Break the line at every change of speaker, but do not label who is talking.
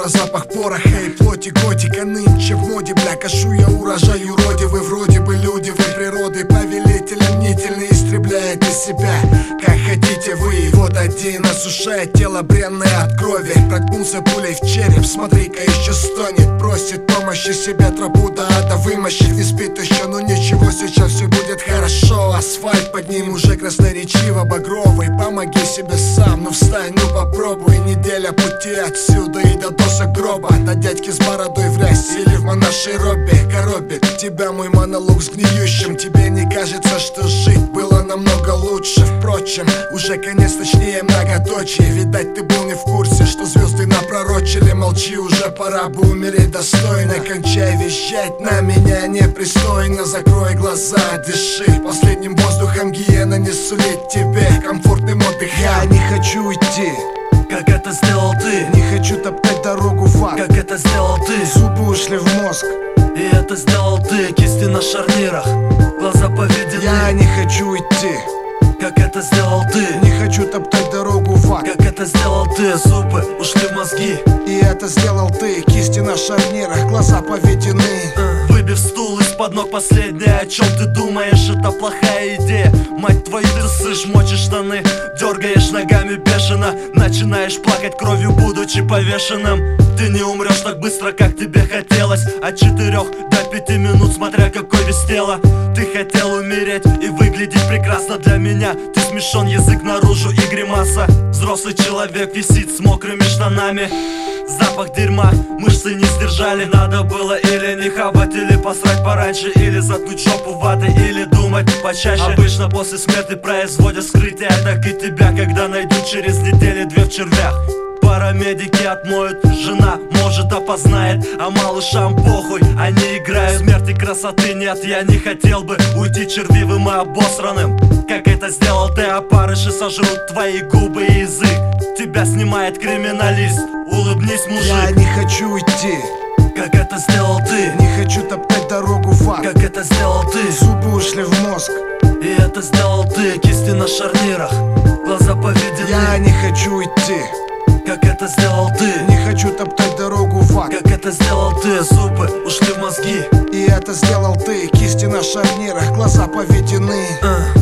раствора, запах пороха и плоти готика. Нынче в моде, бля, кашу я урожай юродивый. Вроде бы люди, вы природы повелители, мнительно истребляет из себя. Как хотите вы, вот один осушает тело бренное от крови. Проткнулся пулей в череп, смотри-ка еще стонет. Просит помощи себе, тропу до ада вымощит. Не спит еще, но ничего, сейчас все будет хорошо. Асфальт под ним уже красноречиво багровый. Помоги себе сам, ну встань, ну попробуй. Неделя пути отсюда и до досок гроба. До дядьки с бородой в рясе или в монашей робе. Коробит тебя мой монолог с гниющим. Тебе не кажется, что жить было намного лучше? Впрочем, уже конец, точнее многоточие. Видать, ты был не в курсе, что звезды напророчили. Молчи, уже пора бы умереть достойно. Кончай вещать на меня непристойно. Закрой глаза, дыши последним воздухом. Гиена не сулит тебе комфортным отдыхом. Я не хочу уйти,
как это сделал ты.
не хочу топтать дорогу в ад,
Как это сделал ты.
зубы ушли в мозг.
И это сделал ты. Кисти на шарнирах, глаза поведены.
Я не хочу уйти,
Как это сделал ты.
не хочу топтать дорогу в ад.
Как это сделал ты. Зубы ушли в мозги.
И это сделал ты, кисти на шарнирах, глаза поведены.
Выбив стул из-под ног последнее. О чем ты думаешь, это плохая идея. Мать твою, ты сышь, мочишь штаны, дергаешь ногами бешено. Начинаешь плакать кровью, будучи повешенным. Ты не умрешь так быстро, как тебе хотелось. От 4 до 5 минут, смотря какой вес тела. Ты хотел умереть и выглядеть прекрасно для меня. Ты смешон, язык наружу и гримаса. Взрослый человек висит с мокрыми штанами. Запах дерьма, мышцы не сдержали. Надо было или не хавать, или посрать пораньше, или заткнуть жопу ватой, или думать почаще. Обычно после смерти производят вскрытие. Так и тебя, когда найдут через недели-две в червях. Парамедики отмоют, жена может опознает. А малышам похуй, они играют. Смерти красоты нет, я не хотел бы уйти червивым и обосранным. Как это сделал ты, опарыши сожрут твои губы и язык. Тебя снимает криминалист, улыбнись, мужик.
Я не хочу уйти,
Как это сделал ты.
не хочу топтать дорогу в ад,
Как это сделал ты.
зубы ушли в мозг.
И это сделал ты. Кисти на шарнирах, глаза поведены.
Я не хочу уйти,
Как это сделал ты.
не хочу топтать дорогу в ад.
Как это сделал ты. Зубы ушли в мозги.
И это сделал ты, кисти на шарнирах, глаза поведены.